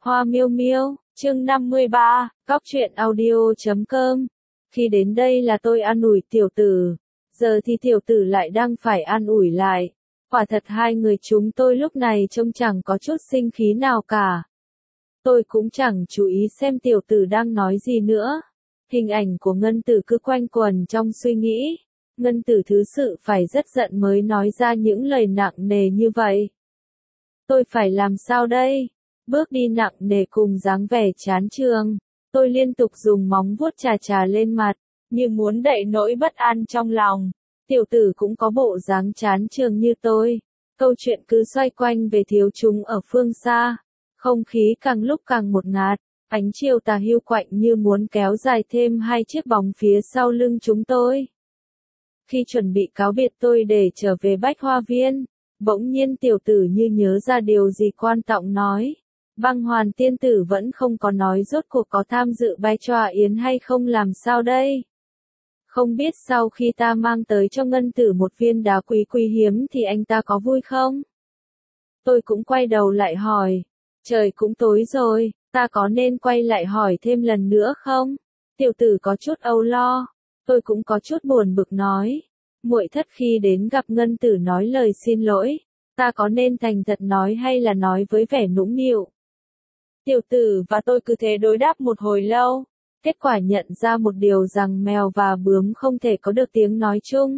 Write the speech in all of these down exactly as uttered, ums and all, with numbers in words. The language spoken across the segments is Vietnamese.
Hoa miêu miêu, chương năm mươi ba, Cóc truyện audio chấm com. Khi đến đây là tôi an ủi tiểu tử, giờ thì tiểu tử lại đang phải an ủi lại. Quả thật hai người chúng tôi lúc này trông chẳng có chút sinh khí nào cả. Tôi cũng chẳng chú ý xem tiểu tử đang nói gì nữa. Hình ảnh của Ngân Tử cứ quanh quẩn trong suy nghĩ. Ngân Tử thứ sự phải rất giận mới nói ra những lời nặng nề như vậy. Tôi phải làm sao đây? Bước đi nặng nề cùng dáng vẻ chán chường, tôi liên tục dùng móng vuốt chà chà lên mặt, như muốn đậy nỗi bất an trong lòng. Tiểu tử cũng có bộ dáng chán chường như tôi. Câu chuyện cứ xoay quanh về thiếu chúng ở phương xa. Không khí càng lúc càng ngột ngạt, ánh chiều tà hiu quạnh như muốn kéo dài thêm hai chiếc bóng phía sau lưng chúng tôi. Khi chuẩn bị cáo biệt tôi để trở về Bách Hoa Viên, bỗng nhiên tiểu tử như nhớ ra điều gì quan trọng nói. Băng Hoàn tiên tử vẫn không có nói rốt cuộc có tham dự bái tròa yến hay không, làm sao đây? Không biết sau khi ta mang tới cho Ngân Tử một viên đá quý quý hiếm thì anh ta có vui không? Tôi cũng quay đầu lại hỏi. Trời cũng tối rồi, ta có nên quay lại hỏi thêm lần nữa không? Tiểu tử có chút âu lo. Tôi cũng có chút buồn bực nói. Muội thất khi đến gặp Ngân Tử nói lời xin lỗi, ta có nên thành thật nói hay là nói với vẻ nũng nịu? Tiểu tử và tôi cứ thế đối đáp một hồi lâu, kết quả nhận ra một điều rằng mèo và bướm không thể có được tiếng nói chung.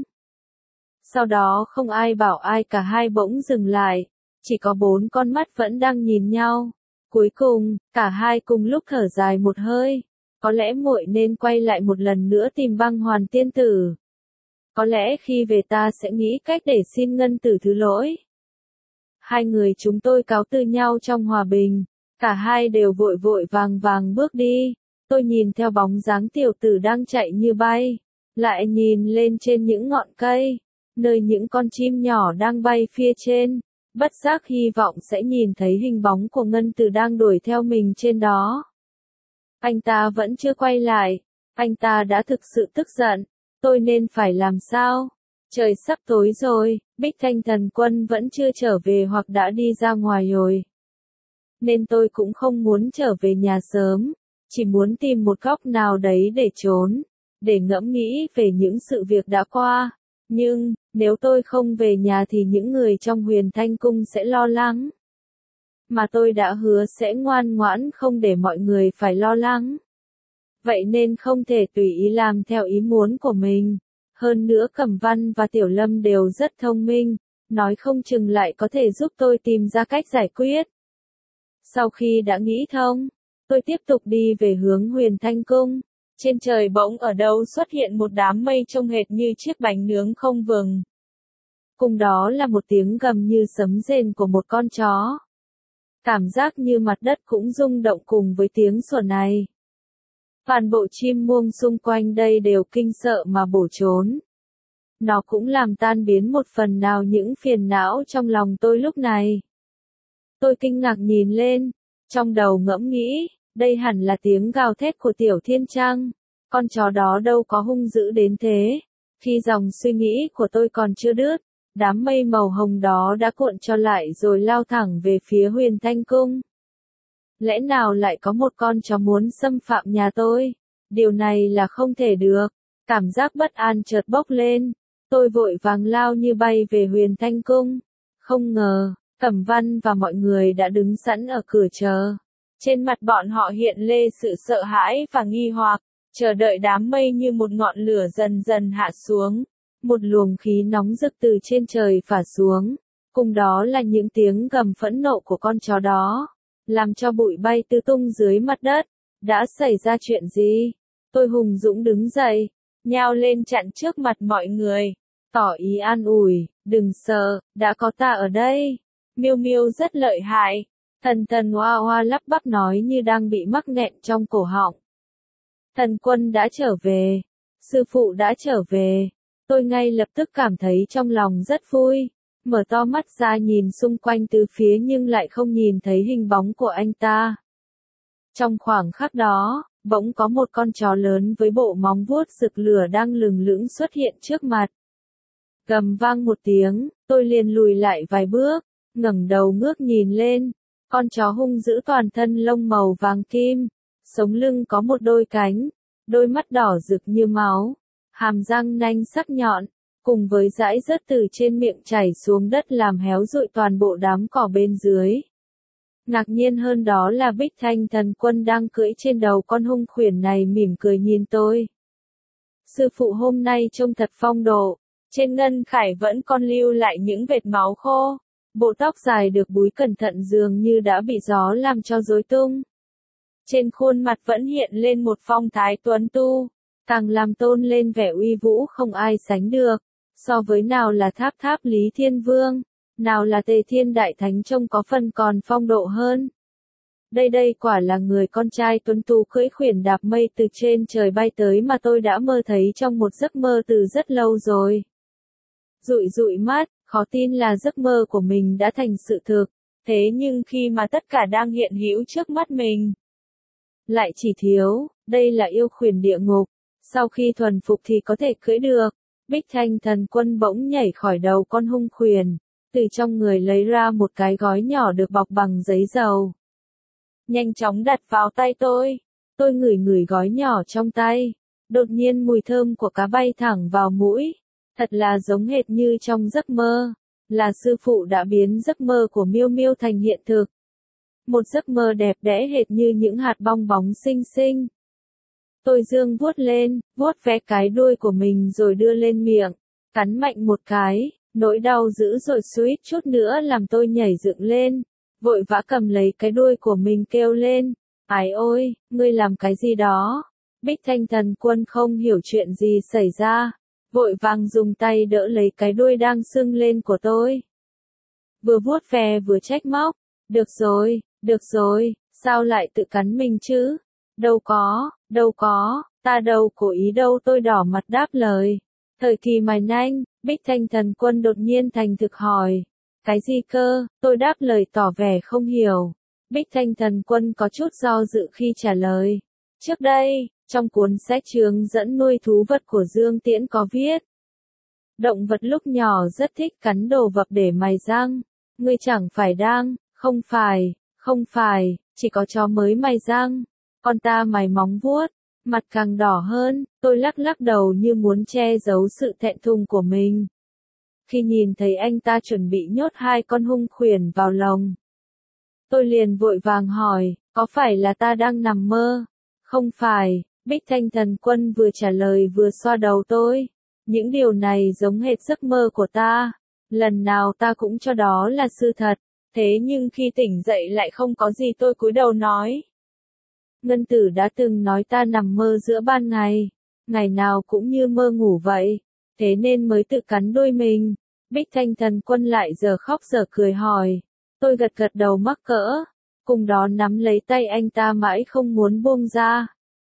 Sau đó không ai bảo ai, cả hai bỗng dừng lại, chỉ có bốn con mắt vẫn đang nhìn nhau. Cuối cùng, cả hai cùng lúc thở dài một hơi. Có lẽ muội nên quay lại một lần nữa tìm Băng Hoàn tiên tử. Có lẽ khi về ta sẽ nghĩ cách để xin Ngân Tử thứ lỗi. Hai người chúng tôi cáo từ nhau trong hòa bình. Cả hai đều vội vội vàng vàng bước đi. Tôi nhìn theo bóng dáng tiểu tử đang chạy như bay, lại nhìn lên trên những ngọn cây, nơi những con chim nhỏ đang bay phía trên, bất giác hy vọng sẽ nhìn thấy hình bóng của Ngân Tử đang đuổi theo mình trên đó. Anh ta vẫn chưa quay lại, anh ta đã thực sự tức giận, tôi nên phải làm sao? Trời sắp tối rồi, Bích Thanh Thần Quân vẫn chưa trở về hoặc đã đi ra ngoài rồi. Nên tôi cũng không muốn trở về nhà sớm, chỉ muốn tìm một góc nào đấy để trốn, để ngẫm nghĩ về những sự việc đã qua. Nhưng, nếu tôi không về nhà thì những người trong Huyền Thanh Cung sẽ lo lắng. Mà tôi đã hứa sẽ ngoan ngoãn không để mọi người phải lo lắng. Vậy nên không thể tùy ý làm theo ý muốn của mình. Hơn nữa Cẩm Văn và Tiểu Lâm đều rất thông minh, nói không chừng lại có thể giúp tôi tìm ra cách giải quyết. Sau khi đã nghĩ thông, tôi tiếp tục đi về hướng Huyền Thanh Cung. Trên trời bỗng ở đâu xuất hiện một đám mây trông hệt như chiếc bánh nướng không vừng. Cùng đó là một tiếng gầm như sấm rền của một con chó. Cảm giác như mặt đất cũng rung động cùng với tiếng sủa này. Toàn bộ chim muông xung quanh đây đều kinh sợ mà bổ trốn. Nó cũng làm tan biến một phần nào những phiền não trong lòng tôi lúc này. Tôi kinh ngạc nhìn lên, trong đầu ngẫm nghĩ, đây hẳn là tiếng gào thét của Tiểu Thiên Trăng, con chó đó đâu có hung dữ đến thế. Khi dòng suy nghĩ của tôi còn chưa đứt, đám mây màu hồng đó đã cuộn cho lại rồi lao thẳng về phía Huyền Thanh Cung. Lẽ nào lại có một con chó muốn xâm phạm nhà tôi? Điều này là không thể được. Cảm giác bất an chợt bốc lên, tôi vội vàng lao như bay về Huyền Thanh Cung. Không ngờ, Cẩm Văn và mọi người đã đứng sẵn ở cửa chờ. Trên mặt bọn họ hiện lên sự sợ hãi và nghi hoặc, chờ đợi đám mây như một ngọn lửa dần dần hạ xuống. Một luồng khí nóng rực từ trên trời phả xuống, cùng đó là những tiếng gầm phẫn nộ của con chó đó, làm cho bụi bay tứ tung dưới mặt đất. Đã xảy ra chuyện gì? Tôi hùng dũng đứng dậy, nhao lên chặn trước mặt mọi người, tỏ ý an ủi, đừng sợ, đã có ta ở đây. Miêu Miêu rất lợi hại. Thần Thần Hoa Hoa lắp bắp nói như đang bị mắc nghẹn trong cổ họng. Thần Quân đã trở về. Sư phụ đã trở về. Tôi ngay lập tức cảm thấy trong lòng rất vui. Mở to mắt ra nhìn xung quanh từ phía nhưng lại không nhìn thấy hình bóng của anh ta. Trong khoảng khắc đó, bỗng có một con chó lớn với bộ móng vuốt rực lửa đang lừng lững xuất hiện trước mặt. Gầm vang một tiếng, tôi liền lùi lại vài bước, ngẩng đầu ngước nhìn lên. Con chó hung dữ toàn thân lông màu vàng kim, sống lưng có một đôi cánh, đôi mắt đỏ rực như máu, hàm răng nanh sắc nhọn, cùng với dãi rớt từ trên miệng chảy xuống đất làm héo rụi toàn bộ đám cỏ bên dưới. Ngạc nhiên hơn đó là Bích Thanh Thần Quân đang cưỡi trên đầu con hung khuyển này mỉm cười nhìn tôi. Sư phụ hôm nay trông thật phong độ, trên ngân khải vẫn còn lưu lại những vệt máu khô, bộ tóc dài được búi cẩn thận dường như đã bị gió làm cho rối tung. Trên khuôn mặt vẫn hiện lên một phong thái tuấn tu, càng làm tôn lên vẻ uy vũ không ai sánh được, so với nào là tháp tháp Lý Thiên Vương, nào là Tề Thiên Đại Thánh trông có phần còn phong độ hơn. Đây đây quả là người con trai tuấn tú cưỡi khuyển đạp mây từ trên trời bay tới mà tôi đã mơ thấy trong một giấc mơ từ rất lâu rồi. Dụi dụi mắt, khó tin là giấc mơ của mình đã thành sự thực, thế nhưng khi mà tất cả đang hiện hữu trước mắt mình, lại chỉ thiếu, đây là yêu khuyển địa ngục, sau khi thuần phục thì có thể cưỡi được. Bích Thanh Thần Quân bỗng nhảy khỏi đầu con hung khuyển, từ trong người lấy ra một cái gói nhỏ được bọc bằng giấy dầu. Nhanh chóng đặt vào tay tôi, tôi ngửi ngửi gói nhỏ trong tay, đột nhiên mùi thơm của cá bay thẳng vào mũi, thật là giống hệt như trong giấc mơ, là sư phụ đã biến giấc mơ của Miêu Miêu thành hiện thực. Một giấc mơ đẹp đẽ hệt như những hạt bong bóng xinh xinh. Tôi dương vuốt lên, vuốt ve cái đuôi của mình rồi đưa lên miệng, cắn mạnh một cái, nỗi đau dữ dội suýt chút nữa làm tôi nhảy dựng lên, vội vã cầm lấy cái đuôi của mình kêu lên, ái ôi, ngươi làm cái gì đó? Bích Thanh Thần Quân không hiểu chuyện gì xảy ra, vội vàng dùng tay đỡ lấy cái đuôi đang sưng lên của tôi. Vừa vuốt ve vừa trách móc, được rồi, được rồi, sao lại tự cắn mình chứ? Đâu có, đâu có, ta đâu cố ý đâu, tôi đỏ mặt đáp lời. Thời kỳ mài nanh, Bích Thanh Thần Quân đột nhiên thành thực hỏi. Cái gì cơ? Tôi đáp lời tỏ vẻ không hiểu. Bích Thanh Thần Quân có chút do dự khi trả lời. Trước đây, trong cuốn sách hướng dẫn nuôi thú vật của Dương Tiễn có viết. Động vật lúc nhỏ rất thích cắn đồ vật để mài răng. Ngươi chẳng phải đang, không phải, không phải, chỉ có chó mới mài răng. Con ta mài móng vuốt, mặt càng đỏ hơn, tôi lắc lắc đầu như muốn che giấu sự thẹn thùng của mình. Khi nhìn thấy anh ta chuẩn bị nhốt hai con hung khuyển vào lồng, tôi liền vội vàng hỏi, có phải là ta đang nằm mơ? Không phải, Bích Thanh Thần Quân vừa trả lời vừa xoa đầu tôi. Những điều này giống hệt giấc mơ của ta. Lần nào ta cũng cho đó là sự thật, thế nhưng khi tỉnh dậy lại không có gì, tôi cúi đầu nói. Ngân Tử đã từng nói ta nằm mơ giữa ban ngày, ngày nào cũng như mơ ngủ vậy, thế nên mới tự cắn đuôi mình. Bích Thanh Thần Quân lại giờ khóc giờ cười hỏi, tôi gật gật đầu mắc cỡ, cùng đó nắm lấy tay anh ta mãi không muốn buông ra.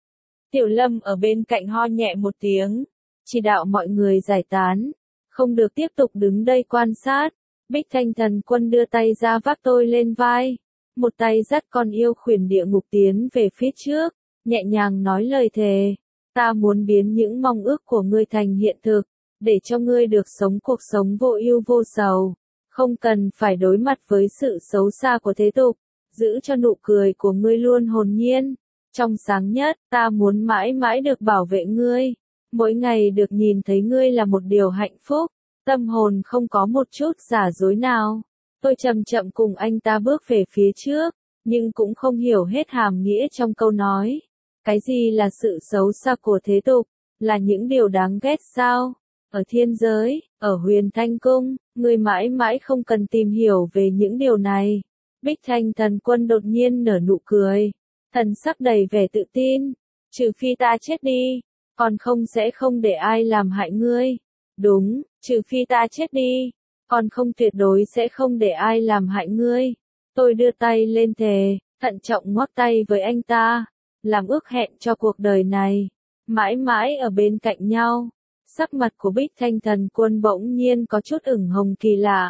Tiểu Lâm ở bên cạnh ho nhẹ một tiếng, chỉ đạo mọi người giải tán, không được tiếp tục đứng đây quan sát. Bích Thanh Thần Quân đưa tay ra vác tôi lên vai, một tay dắt con yêu khuyển địa ngục tiến về phía trước, nhẹ nhàng nói lời thề, ta muốn biến những mong ước của ngươi thành hiện thực, để cho ngươi được sống cuộc sống vô ưu vô sầu, không cần phải đối mặt với sự xấu xa của thế tục, giữ cho nụ cười của ngươi luôn hồn nhiên, trong sáng nhất, ta muốn mãi mãi được bảo vệ ngươi, mỗi ngày được nhìn thấy ngươi là một điều hạnh phúc, tâm hồn không có một chút giả dối nào. Tôi chậm chậm cùng anh ta bước về phía trước, nhưng cũng không hiểu hết hàm nghĩa trong câu nói. Cái gì là sự xấu xa của thế tục, là những điều đáng ghét sao? Ở thiên giới, ở Huyền Thanh Cung, người mãi mãi không cần tìm hiểu về những điều này. Bích Thanh Thần Quân đột nhiên nở nụ cười, thần sắc đầy vẻ tự tin, trừ phi ta chết đi, còn không sẽ không để ai làm hại ngươi. Đúng, trừ phi ta chết đi, còn không tuyệt đối sẽ không để ai làm hại ngươi. Tôi đưa tay lên thề, thận trọng ngoắc tay với anh ta, làm ước hẹn cho cuộc đời này, mãi mãi ở bên cạnh nhau. Sắc mặt của Bích Thanh Thần Quân bỗng nhiên có chút ửng hồng kỳ lạ.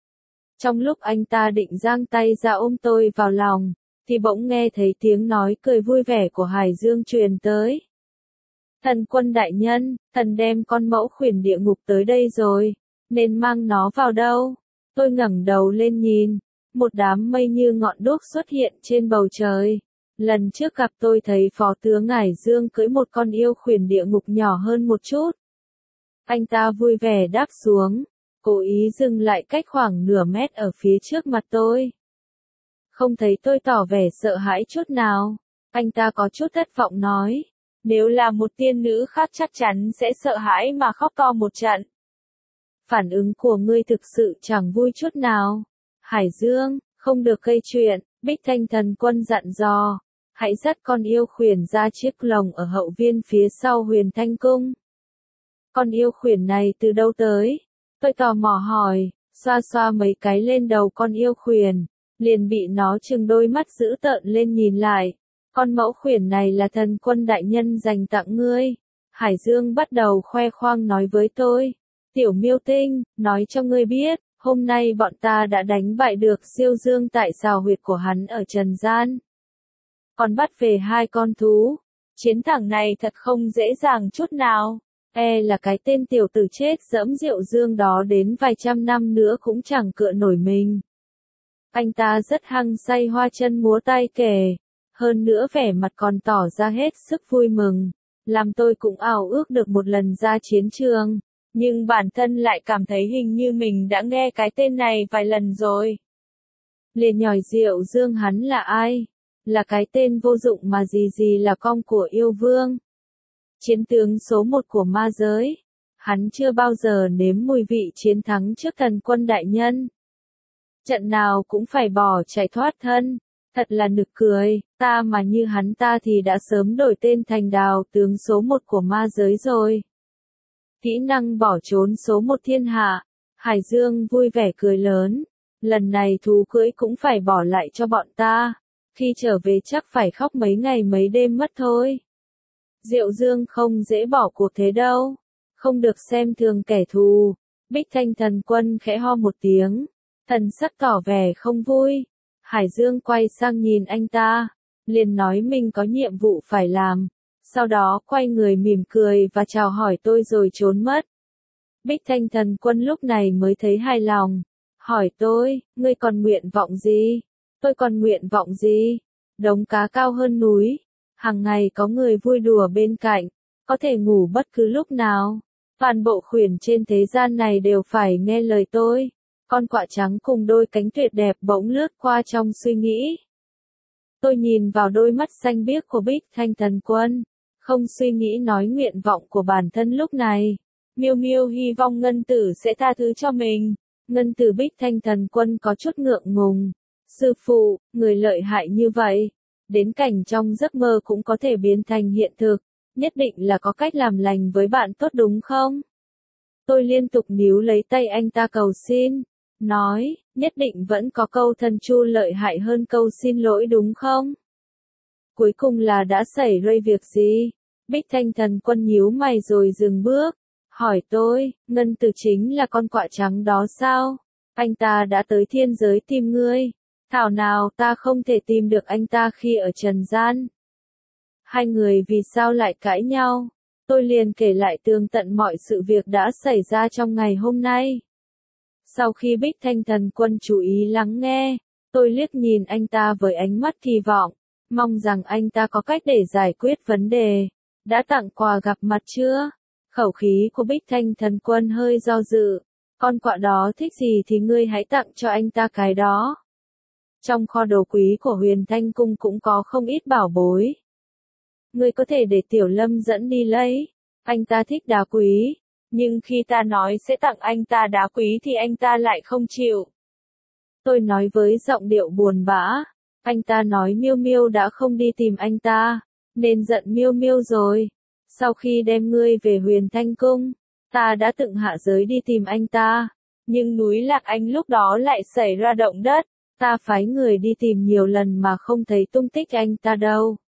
Trong lúc anh ta định giang tay ra ôm tôi vào lòng, thì bỗng nghe thấy tiếng nói cười vui vẻ của Hải Dương truyền tới. Thần Quân đại nhân, thần đem con mẫu khuyển địa ngục tới đây rồi, nên mang nó vào đâu? Tôi ngẩng đầu lên nhìn, một đám mây như ngọn đuốc xuất hiện trên bầu trời. Lần trước gặp tôi thấy phó tướng Ngải Dương cưỡi một con yêu khuyển địa ngục nhỏ hơn một chút. Anh ta vui vẻ đáp xuống, cố ý dừng lại cách khoảng nửa mét ở phía trước mặt tôi. Không thấy tôi tỏ vẻ sợ hãi chút nào. Anh ta có chút thất vọng nói, nếu là một tiên nữ khác chắc chắn sẽ sợ hãi mà khóc to một trận. Phản ứng của ngươi thực sự chẳng vui chút nào. Hải Dương, không được gây chuyện, Bích Thanh Thần Quân dặn dò, hãy dắt con yêu khuyển ra chiếc lồng ở hậu viên phía sau Huyền Thanh Cung. Con yêu khuyển này từ đâu tới? Tôi tò mò hỏi, xoa xoa mấy cái lên đầu con yêu khuyển, liền bị nó trừng đôi mắt dữ tợn lên nhìn lại. Con mẫu khuyển này là thần quân đại nhân dành tặng ngươi. Hải Dương bắt đầu khoe khoang nói với tôi. Tiểu Miêu Tinh, nói cho ngươi biết, hôm nay bọn ta đã đánh bại được Siêu Dương tại xào huyệt của hắn ở trần gian. Còn bắt về hai con thú. Chiến thắng này thật không dễ dàng chút nào. E là cái tên tiểu tử chết dẫm Diệu Dương đó đến vài trăm năm nữa cũng chẳng cựa nổi mình. Anh ta rất hăng say hoa chân múa tay kể. Hơn nữa vẻ mặt còn tỏ ra hết sức vui mừng. Làm tôi cũng ao ước được một lần ra chiến trường. Nhưng bản thân lại cảm thấy hình như mình đã nghe cái tên này vài lần rồi. Liền nhòi Diệu Dương hắn là ai? Là cái tên vô dụng mà gì gì là con của yêu vương. Chiến tướng số một của ma giới. Hắn chưa bao giờ nếm mùi vị chiến thắng trước thần quân đại nhân. Trận nào cũng phải bỏ chạy thoát thân. Thật là nực cười, ta mà như hắn ta thì đã sớm đổi tên thành Đào tướng số một của ma giới rồi. Kỹ năng bỏ trốn số một thiên hạ. Hải Dương vui vẻ cười lớn. Lần này thú cưỡi cũng phải bỏ lại cho bọn ta. Khi trở về chắc phải khóc mấy ngày mấy đêm mất thôi. Diệu Dương không dễ bỏ cuộc thế đâu. Không được xem thường kẻ thù. Bích Thanh Thần Quân khẽ ho một tiếng. Thần sắc tỏ vẻ không vui. Hải Dương quay sang nhìn anh ta. Liền nói mình có nhiệm vụ phải làm. Sau đó quay người mỉm cười và chào hỏi tôi rồi trốn mất. Bích Thanh Thần Quân lúc này mới thấy hài lòng. Hỏi tôi, ngươi còn nguyện vọng gì? Tôi còn nguyện vọng gì? Đống cá cao hơn núi. Hàng ngày có người vui đùa bên cạnh. Có thể ngủ bất cứ lúc nào. Toàn bộ khuyển trên thế gian này đều phải nghe lời tôi. Con quạ trắng cùng đôi cánh tuyệt đẹp bỗng lướt qua trong suy nghĩ. Tôi nhìn vào đôi mắt xanh biếc của Bích Thanh Thần Quân. Không suy nghĩ nói nguyện vọng của bản thân lúc này. Miêu Miêu hy vọng Ngân Tử sẽ tha thứ cho mình. Ngân Tử Bích Thanh Thần Quân có chút ngượng ngùng. Sư phụ, người lợi hại như vậy. Đến cảnh trong giấc mơ cũng có thể biến thành hiện thực. Nhất định là có cách làm lành với bạn tốt đúng không? Tôi liên tục níu lấy tay anh ta cầu xin. Nói, nhất định vẫn có câu thần chu lợi hại hơn câu xin lỗi đúng không? Cuối cùng là đã xảy ra việc gì? Bích Thanh Thần Quân nhíu mày rồi dừng bước. Hỏi tôi, Ngân Tử chính là con quạ trắng đó sao? Anh ta đã tới thiên giới tìm ngươi. Thảo nào ta không thể tìm được anh ta khi ở trần gian. Hai người vì sao lại cãi nhau? Tôi liền kể lại tường tận mọi sự việc đã xảy ra trong ngày hôm nay. Sau khi Bích Thanh Thần Quân chú ý lắng nghe, tôi liếc nhìn anh ta với ánh mắt kỳ vọng, mong rằng anh ta có cách để giải quyết vấn đề. Đã tặng quà gặp mặt chưa? Khẩu khí của Bích Thanh Thần Quân hơi do dự. Con quạ đó thích gì thì ngươi hãy tặng cho anh ta cái đó. Trong kho đồ quý của Huyền Thanh Cung cũng có không ít bảo bối. Ngươi có thể để Tiểu Lâm dẫn đi lấy. Anh ta thích đá quý. Nhưng khi ta nói sẽ tặng anh ta đá quý thì anh ta lại không chịu. Tôi nói với giọng điệu buồn bã. Anh ta nói Miêu Miêu đã không đi tìm anh ta, nên giận Miêu Miêu rồi. Sau khi đem ngươi về Huyền Thanh Cung, ta đã từng hạ giới đi tìm anh ta. Nhưng núi Lạc Anh lúc đó lại xảy ra động đất. Ta phái người đi tìm nhiều lần mà không thấy tung tích anh ta đâu.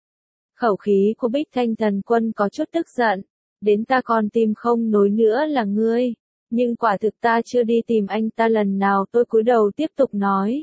Khẩu khí của Bích Thanh Thần Quân có chút tức giận. Đến ta còn tìm không nổi nữa là ngươi. Nhưng quả thực ta chưa đi tìm anh ta lần nào. Tôi cúi đầu tiếp tục nói.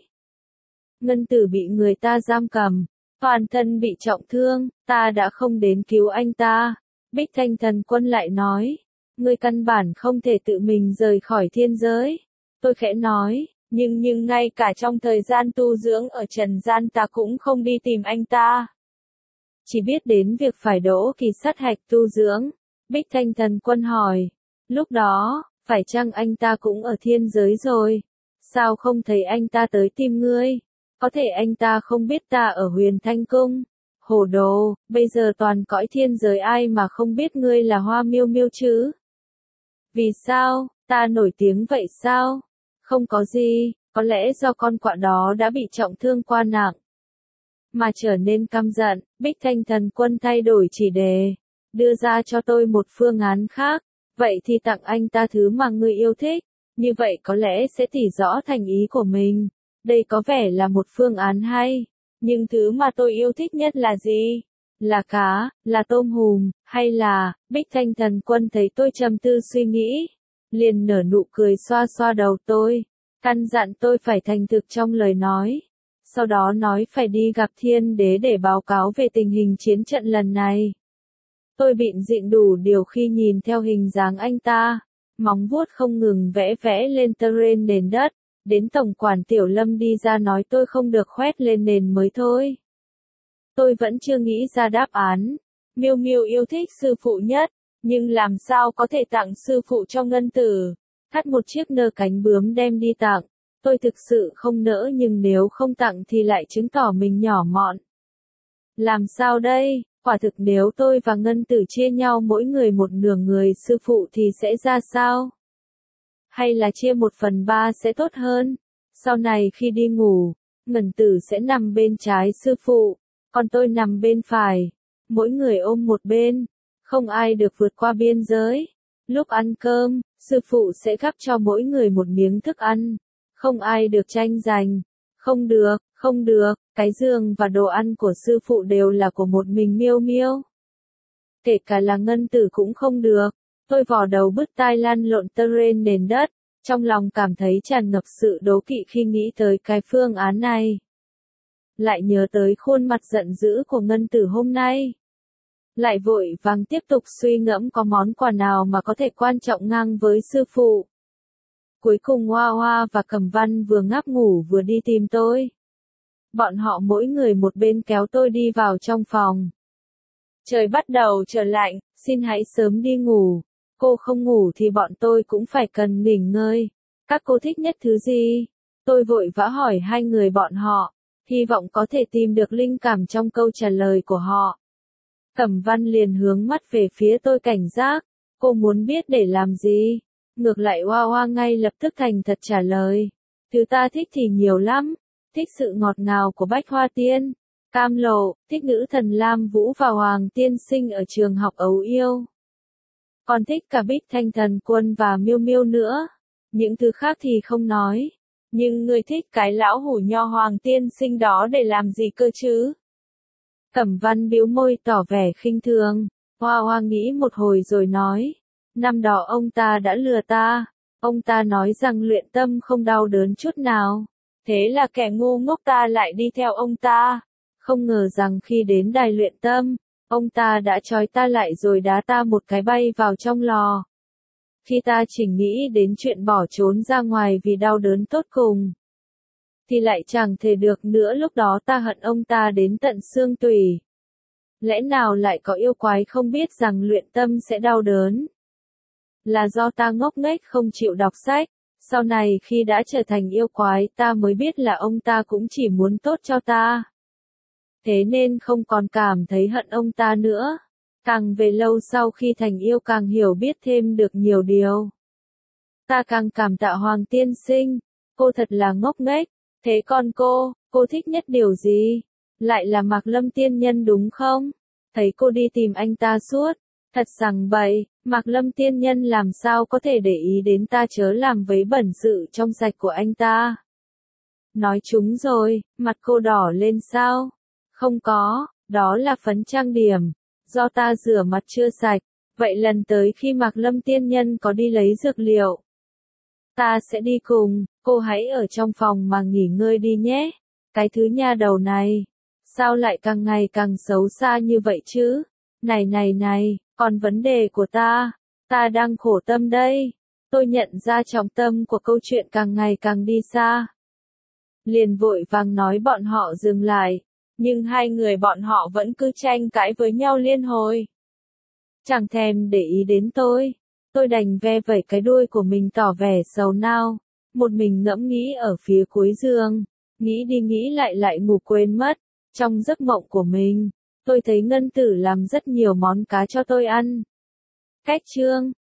Ngân Tử bị người ta giam cầm. Toàn thân bị trọng thương. Ta đã không đến cứu anh ta. Bích Thanh Thần Quân lại nói. Ngươi căn bản không thể tự mình rời khỏi thiên giới. Tôi khẽ nói. Nhưng nhưng ngay cả trong thời gian tu dưỡng ở trần gian ta cũng không đi tìm anh ta. Chỉ biết đến việc phải đỗ kỳ sát hạch tu dưỡng. Bích Thanh Thần Quân hỏi. Lúc đó, phải chăng anh ta cũng ở thiên giới rồi? Sao không thấy anh ta tới tìm ngươi? Có thể anh ta không biết ta ở Huyền Thanh Cung. Hồ đồ, bây giờ toàn cõi thiên giới ai mà không biết ngươi là Hoa Miêu Miêu chứ? Vì sao, ta nổi tiếng vậy sao? Không có gì, có lẽ do con quạ đó đã bị trọng thương qua nặng. Mà trở nên căm giận, Bích Thanh Thần Quân thay đổi chỉ đề. Đưa ra cho tôi một phương án khác. Vậy thì tặng anh ta thứ mà ngươi yêu thích. Như vậy có lẽ sẽ tỉ rõ thành ý của mình. Đây có vẻ là một phương án hay. Nhưng thứ mà tôi yêu thích nhất là gì? Là cá, là tôm hùm, hay là... Bích Thanh Thần Quân thấy tôi trầm tư suy nghĩ. Liền nở nụ cười xoa xoa đầu tôi. Căn dặn tôi phải thành thực trong lời nói. Sau đó nói phải đi gặp thiên đế để báo cáo về tình hình chiến trận lần này. Tôi bịn dịn đủ điều khi nhìn theo hình dáng anh ta. Móng vuốt không ngừng vẽ vẽ lên terrain nền đất. Đến tổng quản Tiểu Lâm đi ra nói tôi không được khoét lên nền mới thôi. Tôi vẫn chưa nghĩ ra đáp án. Miêu Miêu yêu thích sư phụ nhất. Nhưng làm sao có thể tặng sư phụ cho Ngân Tử? Thắt một chiếc nơ cánh bướm đem đi tặng. Tôi thực sự không nỡ nhưng nếu không tặng thì lại chứng tỏ mình nhỏ mọn. Làm sao đây? Quả thực nếu tôi và Ngân Tử chia nhau mỗi người một nửa người sư phụ thì sẽ ra sao? Hay là chia một phần ba sẽ tốt hơn? Sau này khi đi ngủ, Ngân Tử sẽ nằm bên trái sư phụ, còn tôi nằm bên phải. Mỗi người ôm một bên, không ai được vượt qua biên giới. Lúc ăn cơm, sư phụ sẽ gắp cho mỗi người một miếng thức ăn. Không ai được tranh giành. Không được, không được, cái giường và đồ ăn của sư phụ đều là của một mình Miêu Miêu. Kể cả là Ngân Tử cũng không được. Tôi vò đầu bứt tai lăn lộn terrain nền đất, trong lòng cảm thấy tràn ngập sự đố kỵ khi nghĩ tới cái phương án này. Lại nhớ tới khuôn mặt giận dữ của Ngân Tử hôm nay. Lại vội vàng tiếp tục suy ngẫm có món quà nào mà có thể quan trọng ngang với sư phụ. Cuối cùng Hoa Hoa và Cẩm Văn vừa ngáp ngủ vừa đi tìm tôi. Bọn họ mỗi người một bên kéo tôi đi vào trong phòng. Trời bắt đầu trở lạnh, xin hãy sớm đi ngủ. Cô không ngủ thì bọn tôi cũng phải cần nghỉ ngơi. Các cô thích nhất thứ gì? Tôi vội vã hỏi hai người bọn họ, hy vọng có thể tìm được linh cảm trong câu trả lời của họ. Cẩm Văn liền hướng mắt về phía tôi cảnh giác. Cô muốn biết để làm gì? Ngược lại Hoa Hoa ngay lập tức thành thật trả lời. Thứ ta thích thì nhiều lắm. Thích sự ngọt ngào của Bách Hoa Tiên, Cam Lộ, thích nữ thần Lam Vũ và Hoàng Tiên Sinh ở trường học ấu yêu. Còn thích cả Bích Thanh Thần Quân và Miêu Miêu nữa. Những thứ khác thì không nói. Nhưng người thích cái lão hủ nho Hoàng Tiên Sinh đó để làm gì cơ chứ? Cẩm Văn bĩu môi tỏ vẻ khinh thường. Hoa Hoa nghĩ một hồi rồi nói. Năm đó ông ta đã lừa ta. Ông ta nói rằng luyện tâm không đau đớn chút nào. Thế là kẻ ngu ngốc ta lại đi theo ông ta. Không ngờ rằng khi đến đài luyện tâm, ông ta đã trói ta lại rồi đá ta một cái bay vào trong lò. Khi ta chỉ nghĩ đến chuyện bỏ trốn ra ngoài vì đau đớn tốt cùng, thì lại chẳng thể được nữa. Lúc đó ta hận ông ta đến tận xương tủy. Lẽ nào lại có yêu quái không biết rằng luyện tâm sẽ đau đớn? Là do ta ngốc nghếch không chịu đọc sách. Sau này khi đã trở thành yêu quái ta mới biết là ông ta cũng chỉ muốn tốt cho ta. Thế nên không còn cảm thấy hận ông ta nữa. Càng về lâu sau khi thành yêu càng hiểu biết thêm được nhiều điều. Ta càng cảm tạ Hoàng Tiên Sinh. Cô thật là ngốc nghếch. Thế còn cô, cô thích nhất điều gì? Lại là Mạc Lâm Tiên Nhân đúng không? Thấy cô đi tìm anh ta suốt. Thật sằng bậy, Mạc Lâm Tiên Nhân làm sao có thể để ý đến ta chớ làm vấy bẩn sự trong sạch của anh ta. Nói chúng rồi, mặt cô đỏ lên sao? Không có, đó là phấn trang điểm. Do ta rửa mặt chưa sạch. Vậy lần tới khi Mạc Lâm Tiên Nhân có đi lấy dược liệu, ta sẽ đi cùng. Cô hãy ở trong phòng mà nghỉ ngơi đi nhé. Cái thứ nha đầu này, sao lại càng ngày càng xấu xa như vậy chứ? Này này này, còn vấn đề của ta, ta đang khổ tâm đây. Tôi nhận ra trọng tâm của câu chuyện càng ngày càng đi xa. Liền vội vàng nói bọn họ dừng lại, nhưng hai người bọn họ vẫn cứ tranh cãi với nhau liên hồi. Chẳng thèm để ý đến tôi, tôi đành ve vẩy cái đuôi của mình tỏ vẻ sầu nao, một mình ngẫm nghĩ ở phía cuối giường, nghĩ đi nghĩ lại lại ngủ quên mất. Trong giấc mộng của mình, tôi thấy Ngân Tử làm rất nhiều món cá cho tôi ăn. Cách chương